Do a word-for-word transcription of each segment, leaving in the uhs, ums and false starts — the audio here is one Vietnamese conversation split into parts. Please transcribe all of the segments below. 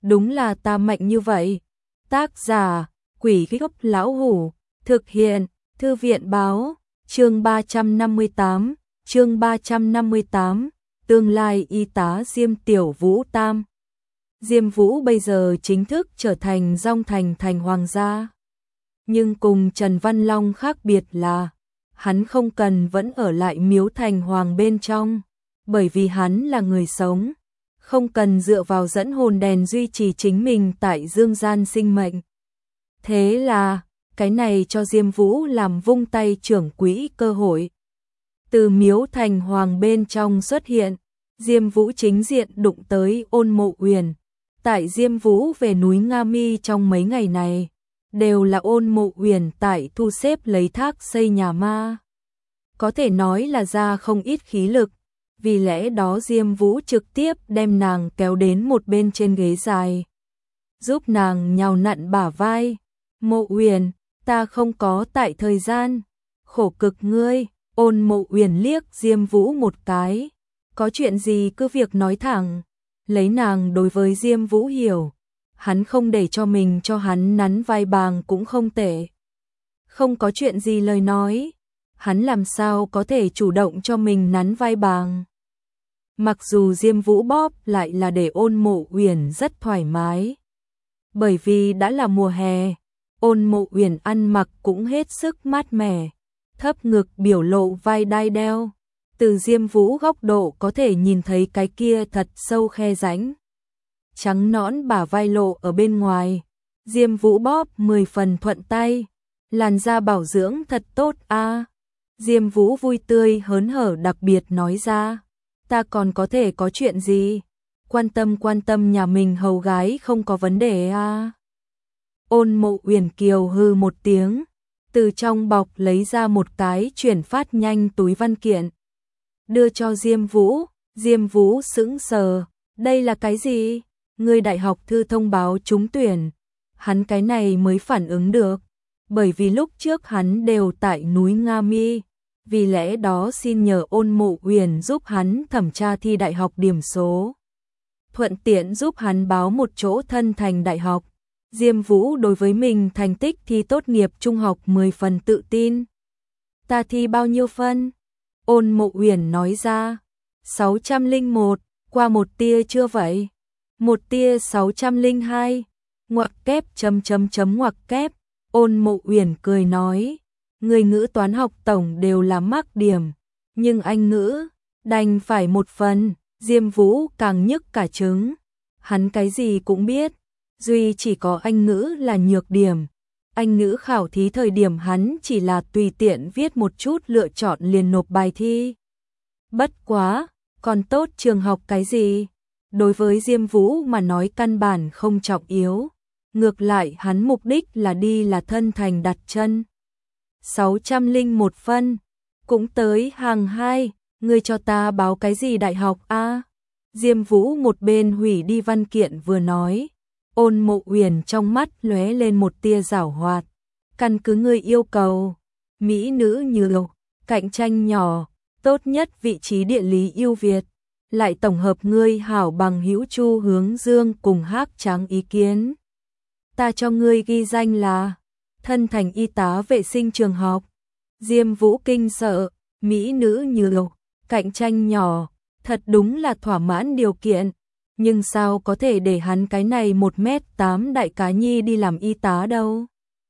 đúng là ta mạnh như vậy. Tác giả, Quỷ Gốc Lão Hủ, thực hiện, Thư viện báo, chương ba trăm năm mươi tám, chương ba trăm năm mươi tám, tương lai y tá Diêm Tiểu Vũ Tam. Diêm Vũ bây giờ chính thức trở thành Dong Thành thành hoàng gia. Nhưng cùng Trần Văn Long khác biệt là, hắn không cần vẫn ở lại miếu thành hoàng bên trong, bởi vì hắn là người sống, không cần dựa vào dẫn hồn đèn duy trì chính mình tại dương gian sinh mệnh. Thế là, cái này cho Diêm Vũ làm vung tay trưởng quỹ cơ hội. Từ miếu thành hoàng bên trong xuất hiện, Diêm Vũ chính diện đụng tới Ôn Mộ Uyển. Tại Diêm Vũ về núi Nga Mi trong mấy ngày này, đều là Ôn Mộ Uyển tại thu xếp lấy thác xây nhà ma. Có thể nói là ra không ít khí lực, vì lẽ đó Diêm Vũ trực tiếp đem nàng kéo đến một bên trên ghế dài, giúp nàng nhào nặn bả vai. Mộ Uyển, ta không có tại thời gian, khổ cực ngươi. Ôn Mộ Uyển liếc Diêm Vũ một cái, có chuyện gì cứ việc nói thẳng. Lấy nàng đối với Diêm Vũ hiểu, hắn không để cho mình cho hắn nắn vai bàng cũng không tệ. Không có chuyện gì lời nói, hắn làm sao có thể chủ động cho mình nắn vai bàng. Mặc dù Diêm Vũ bóp lại là để Ôn Mộ Uyển rất thoải mái. Bởi vì đã là mùa hè, Ôn Mộ Uyển ăn mặc cũng hết sức mát mẻ, thấp ngực biểu lộ vai đai đeo. Từ Diêm Vũ góc độ có thể nhìn thấy cái kia thật sâu khe rãnh. Trắng nõn bả vai lộ ở bên ngoài. Diêm Vũ bóp mười phần thuận tay. Làn da bảo dưỡng thật tốt a. À. Diêm Vũ vui tươi hớn hở đặc biệt nói ra. Ta còn có thể có chuyện gì? Quan tâm quan tâm nhà mình hầu gái không có vấn đề a. À. Ôn Mộ Uyển kiều hư một tiếng. Từ trong bọc lấy ra một cái chuyển phát nhanh túi văn kiện. Đưa cho Diêm Vũ. Diêm Vũ sững sờ. Đây là cái gì? Người đại học thư thông báo trúng tuyển. Hắn cái này mới phản ứng được. Bởi vì lúc trước hắn đều tại núi Nga Mi. Vì lẽ đó xin nhờ Ôn Mộ Uyển giúp hắn thẩm tra thi đại học điểm số. Thuận tiện giúp hắn báo một chỗ thân thành đại học. Diêm Vũ đối với mình thành tích thi tốt nghiệp trung học mười phần tự tin. Ta thi bao nhiêu phân? Ôn Mộ Uyển nói ra. sáu trăm lẻ một, qua một tia chưa vậy? Một tia sáu trăm lẻ hai. Ngoặc kép chấm chấm chấm ngoặc kép. Ôn Mộ Uyển cười nói. Người ngữ toán học tổng đều là mắc điểm. Nhưng Anh ngữ, đành phải một phần. Diêm Vũ càng nhức cả trứng. Hắn cái gì cũng biết. Duy chỉ có Anh ngữ là nhược điểm. Anh ngữ khảo thí thời điểm hắn chỉ là tùy tiện viết một chút lựa chọn liền nộp bài thi. Bất quá, còn tốt trường học cái gì? Đối với Diêm Vũ mà nói căn bản không trọng yếu. Ngược lại hắn mục đích là đi là thân thành đặt chân. sáu trăm lẻ một phân, cũng tới hàng hai, ngươi cho ta báo cái gì đại học a? À? Diêm Vũ một bên hủy đi văn kiện vừa nói. Ôn Mộ Uyển trong mắt lóe lên một tia giảo hoạt. Căn cứ ngươi yêu cầu, mỹ nữ như lục, cạnh tranh nhỏ, tốt nhất vị trí địa lý ưu việt, lại tổng hợp ngươi hảo bằng hữu Chu Hướng Dương cùng Hắc Tráng ý kiến. Ta cho ngươi ghi danh là thân thành y tá vệ sinh trường học. Diêm Vũ kinh sợ, mỹ nữ như lục, cạnh tranh nhỏ, thật đúng là thỏa mãn điều kiện. Nhưng sao có thể để hắn cái này một mét tám đại cá nhi đi làm y tá đâu?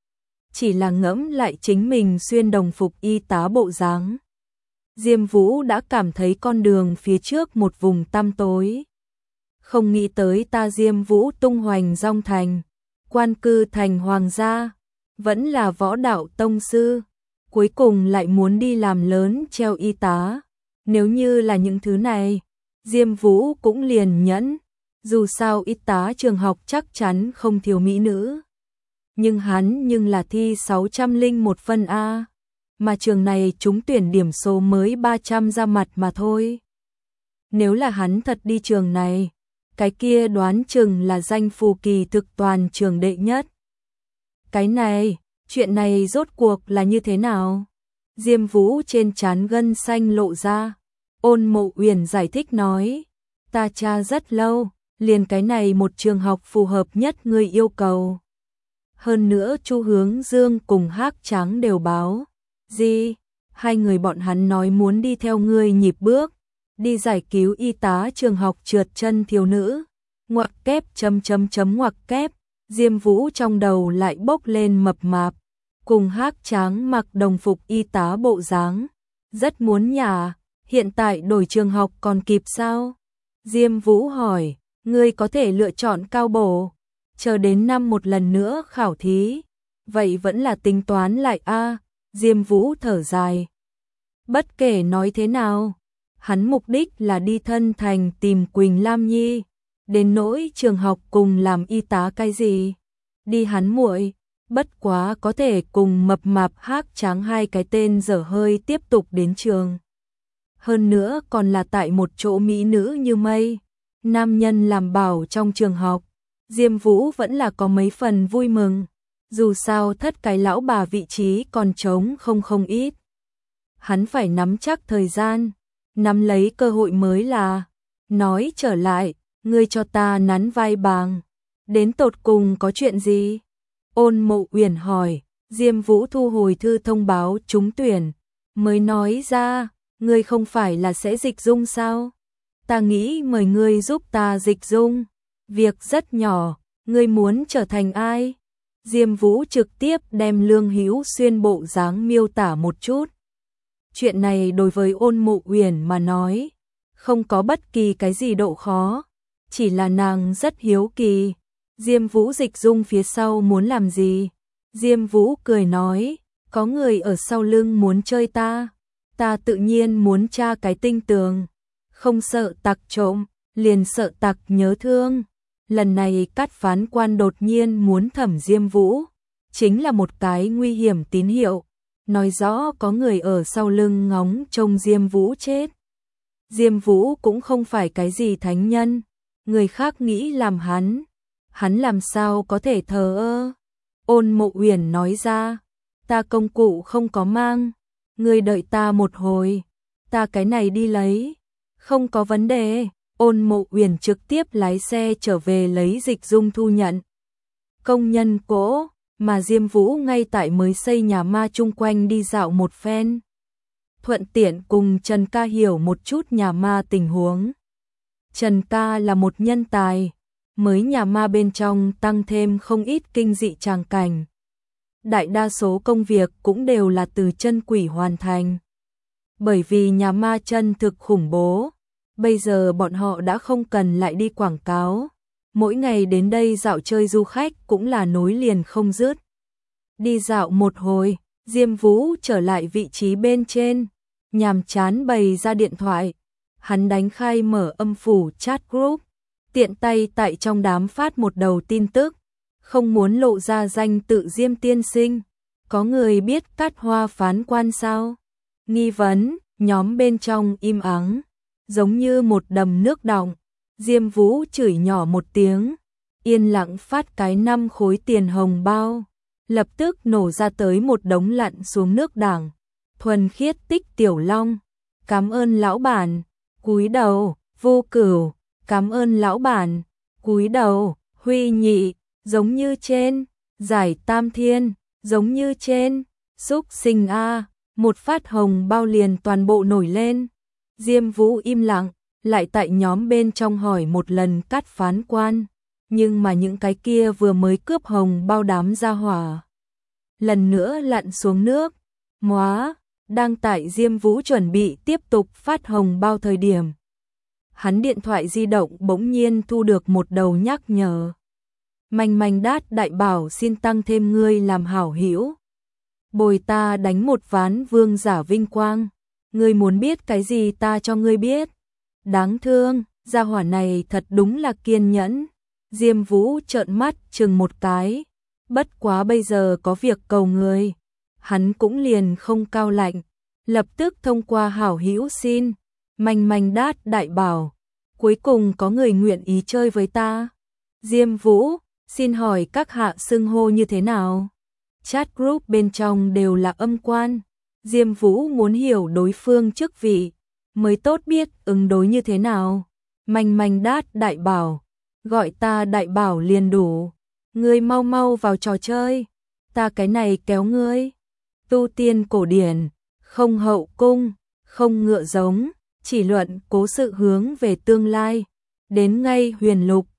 Chỉ là ngẫm lại chính mình xuyên đồng phục y tá bộ dáng. Diêm Vũ đã cảm thấy con đường phía trước một vùng tăm tối. Không nghĩ tới ta Diêm Vũ tung hoành Dong Thành, quan cư thành hoàng gia, vẫn là võ đạo tông sư, cuối cùng lại muốn đi làm lớn treo y tá. Nếu như là những thứ này, Diêm Vũ cũng liền nhẫn, dù sao y tá trường học chắc chắn không thiếu mỹ nữ. Nhưng hắn nhưng là thi sáu trăm lẻ một phân A, mà trường này trúng tuyển điểm số mới ba trăm ra mặt mà thôi. Nếu là hắn thật đi trường này, cái kia đoán chừng là danh phù kỳ thực toàn trường đệ nhất. Cái này, chuyện này rốt cuộc là như thế nào? Diêm Vũ trên trán gân xanh lộ ra. Ôn Mộ Uyển giải thích nói, ta tra rất lâu, liền cái này một trường học phù hợp nhất ngươi yêu cầu. Hơn nữa Chu Hướng Dương cùng Hắc Tráng đều báo. Gì? Hai người bọn hắn nói muốn đi theo ngươi nhịp bước, đi giải cứu y tá trường học trượt chân thiếu nữ. Ngoặc kép chấm chấm chấm ngoặc kép, Diêm Vũ trong đầu lại bốc lên mập mạp, cùng Hắc Tráng mặc đồng phục y tá bộ dáng, rất muốn nhả, hiện tại đổi trường học còn kịp sao? Diêm Vũ hỏi, ngươi có thể lựa chọn cao bổ, chờ đến năm một lần nữa khảo thí, vậy vẫn là tính toán lại a. Diêm Vũ thở dài. Bất kể nói thế nào, hắn mục đích là đi thân thành tìm Quỳnh Lam Nhi, đến nỗi trường học cùng làm y tá cái gì, đi hắn muội, bất quá có thể cùng mập mạp Hắc Tráng hai cái tên dở hơi tiếp tục đến trường. Hơn nữa còn là tại một chỗ mỹ nữ như mây, nam nhân làm bảo trong trường học, Diêm Vũ vẫn là có mấy phần vui mừng, dù sao thất cái lão bà vị trí còn trống không không ít. Hắn phải nắm chắc thời gian, nắm lấy cơ hội mới là. Nói trở lại, ngươi cho ta nắn vai bàng, đến tột cùng có chuyện gì? Ôn Mộ Uyển hỏi. Diêm Vũ thu hồi thư thông báo trúng tuyển, mới nói ra, ngươi không phải là sẽ dịch dung sao? Ta nghĩ mời ngươi giúp ta dịch dung, việc rất nhỏ, ngươi muốn trở thành ai? Diêm Vũ trực tiếp đem Lương Hữu Xuyên bộ dáng miêu tả một chút. Chuyện này đối với Ôn Mộ Uyển mà nói, không có bất kỳ cái gì độ khó, chỉ là nàng rất hiếu kỳ. Diêm Vũ dịch dung phía sau muốn làm gì? Diêm Vũ cười nói, có người ở sau lưng muốn chơi ta, ta tự nhiên muốn tra cái tinh tường, không sợ tặc trộm, liền sợ tặc nhớ thương. Lần này Cát phán quan đột nhiên muốn thẩm Diêm Vũ, chính là một cái nguy hiểm tín hiệu, nói rõ có người ở sau lưng ngóng trông Diêm Vũ chết. Diêm Vũ cũng không phải cái gì thánh nhân, người khác nghĩ làm hắn, hắn làm sao có thể thờ ơ. Ôn Mộ Uyển nói ra, ta công cụ không có mang, ngươi đợi ta một hồi, ta cái này đi lấy, không có vấn đề. Ôn Mộ Uyển trực tiếp lái xe trở về lấy dịch dung thu nhận. Công nhân cỗ, mà Diêm Vũ ngay tại mới xây nhà ma chung quanh đi dạo một phen. Thuận tiện cùng Trần Ca hiểu một chút nhà ma tình huống. Trần Ca là một nhân tài, mới nhà ma bên trong tăng thêm không ít kinh dị tràng cảnh. Đại đa số công việc cũng đều là từ chân quỷ hoàn thành. Bởi vì nhà ma chân thực khủng bố, bây giờ bọn họ đã không cần lại đi quảng cáo. Mỗi ngày đến đây dạo chơi du khách cũng là nối liền không dứt. Đi dạo một hồi, Diêm Vũ trở lại vị trí bên trên, nhàm chán bày ra điện thoại. Hắn đánh khai mở âm phủ chat group, tiện tay tại trong đám phát một đầu tin tức, không muốn lộ ra danh tự Diêm tiên sinh. Có người biết Cát Hoa phán quan sao? Nghi vấn, nhóm bên trong im ắng, giống như một đầm nước đọng. Diêm Vũ chửi nhỏ một tiếng, yên lặng phát cái năm khối tiền hồng bao, lập tức nổ ra tới một đống lặn xuống nước đảng. Thuần khiết Tích Tiểu Long, cảm ơn lão bản, cúi đầu. Vô Cửu, cảm ơn lão bản, cúi đầu. Huy Nhị, giống như trên. Giải Tam Thiên, giống như trên. Xúc sinh a, một phát hồng bao liền toàn bộ nổi lên. Diêm Vũ im lặng, lại tại nhóm bên trong hỏi một lần Cát phán quan, nhưng mà những cái kia vừa mới cướp hồng bao đám ra hỏa, lần nữa lặn xuống nước. Móa, đang tại Diêm Vũ chuẩn bị tiếp tục phát hồng bao thời điểm, hắn điện thoại di động bỗng nhiên thu được một đầu nhắc nhở. Manh manh đát đại bảo xin tăng thêm ngươi làm hảo hữu, bồi ta đánh một ván vương giả vinh quang. Ngươi muốn biết cái gì ta cho ngươi biết. Đáng thương, gia hỏa này thật đúng là kiên nhẫn. Diêm Vũ trợn mắt chừng một cái, bất quá bây giờ có việc cầu người, hắn cũng liền không cao lạnh, lập tức thông qua hảo hữu xin. Manh manh đát đại bảo, cuối cùng có người nguyện ý chơi với ta. Diêm Vũ, xin hỏi các hạ xưng hô như thế nào? Chat group bên trong đều là âm quan. Diêm Vũ muốn hiểu đối phương chức vị, mới tốt biết ứng đối như thế nào. Manh manh đát đại bảo, gọi ta đại bảo liền đủ. Ngươi mau mau vào trò chơi, ta cái này kéo ngươi. Tu tiên cổ điển, không hậu cung, không ngựa giống, chỉ luận cố sự hướng về tương lai. Đến ngay huyền lục,